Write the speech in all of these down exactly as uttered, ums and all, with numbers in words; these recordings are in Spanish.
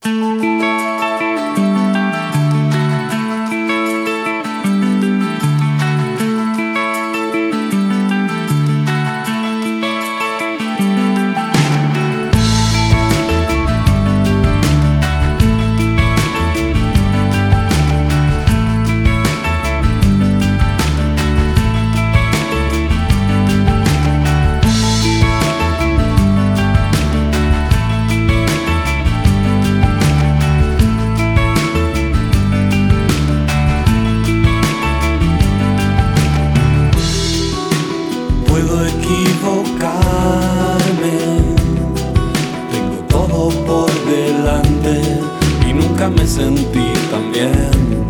Puedo equivocarme, tengo todo por delante y nunca me sentí tan bien.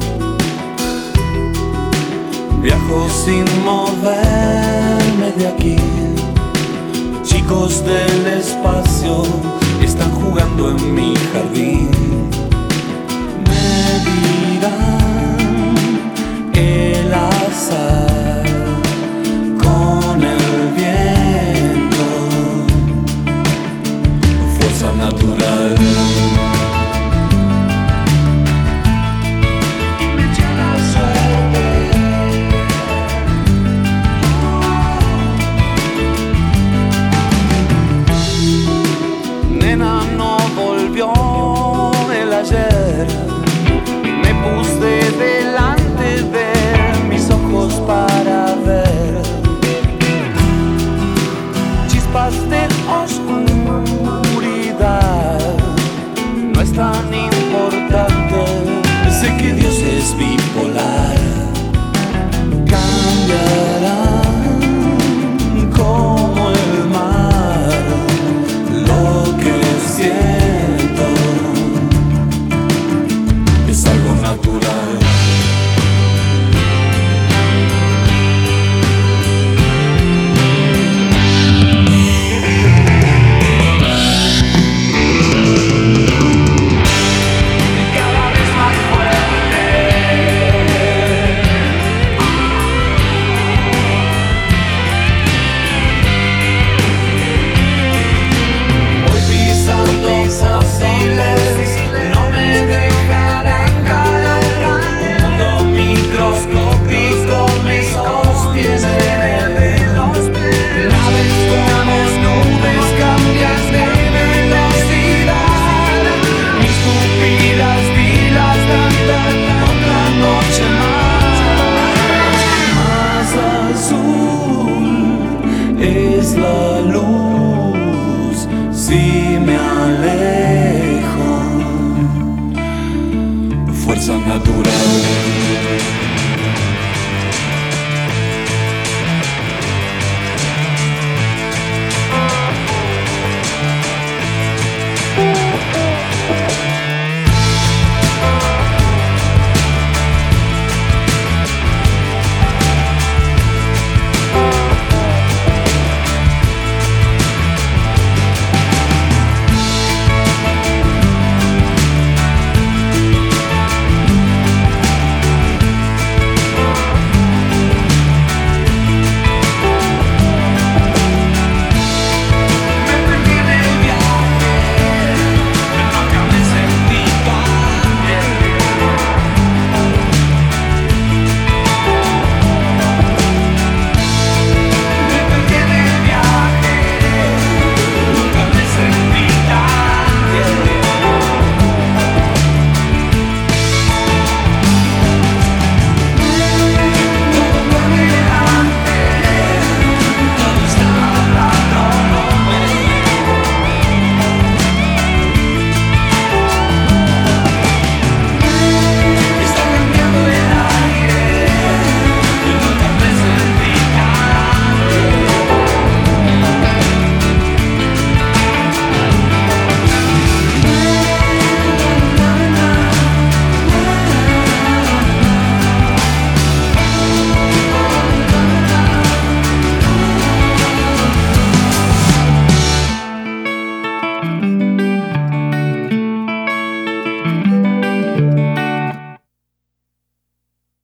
Viajo sin moverme de aquí, chicos del espacio están jugando en mi jardín. Me dirán el azar con el viento, fuerza natural. Y me echa la suerte. Nena no volvió el ayer, me puse delante de mis ojos para ver de oscuridad. No es tan importante, sé que Dios es bipolar. Cambiarán como el mar lo que siento, es algo natural. No me dejarán caer. Un mundo microscópico mis ojos tienen de los pies. Naves como nubes cambian de velocidad. Mis pupilas dilatan otra noche más. Más azul es la luz.